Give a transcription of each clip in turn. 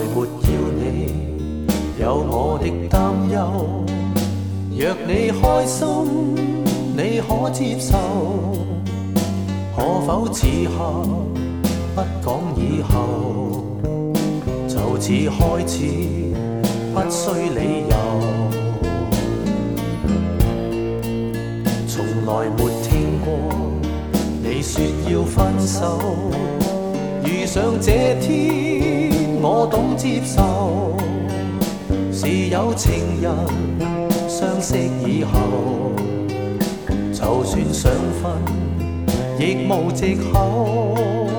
沒要你有我的擔憂。若你開心，你可接受？可否此刻不講以後？就此開始，不需理由。從來沒聽過你說要分手，遇上這天我懂接受。是有情人相識以後，就算想分亦無藉口。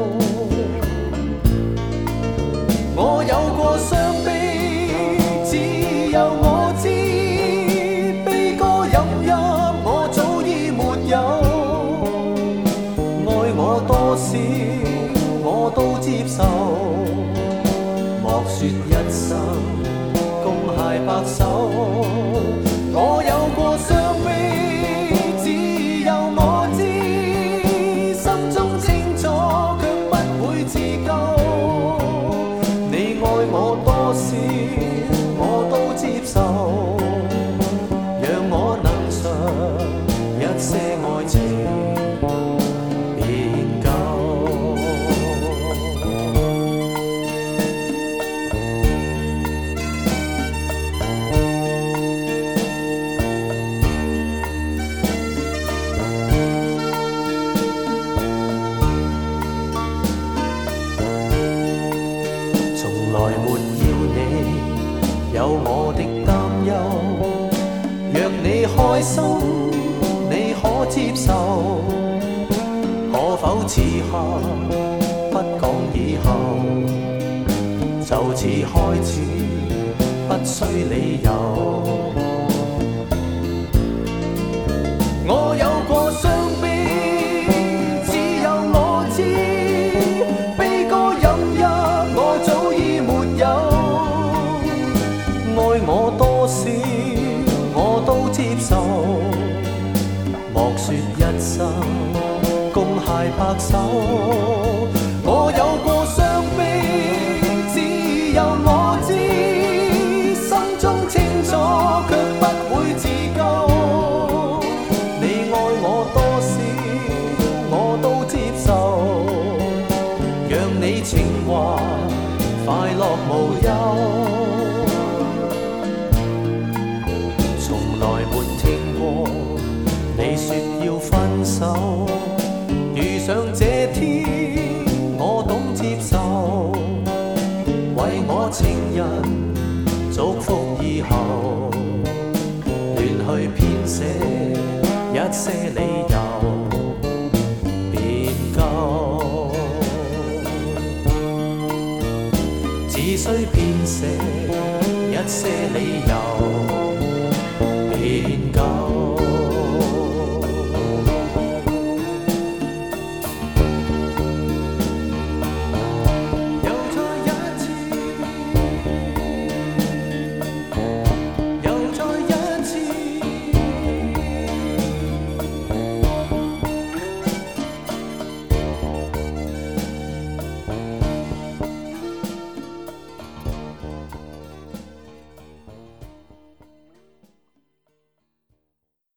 我有過傷悲，只有我知，悲歌飲泣我早已沒有。愛我多少我都接受，莫說一生共偕白首。我有過傷悲，只有我知，心中清楚卻不會自救。你愛我多少我都接受，讓我能嘗一些愛情便夠。從來沒要你有我的擔憂。若你開心，你可接受？可否此刻不講以後？就此開始，不需理由。我有過傷悲，只有我知，悲歌飲泣我早已沒有。愛我多少我都接受，莫說一生共偕白首。我有過傷悲，只有我知，心中清楚卻不會自救。你愛我多少我都接受，讓你情懷快樂無憂。從來沒聽過你說要分手，遇上這天我懂接受。為我情人祝福以後，亂去編寫一些理由。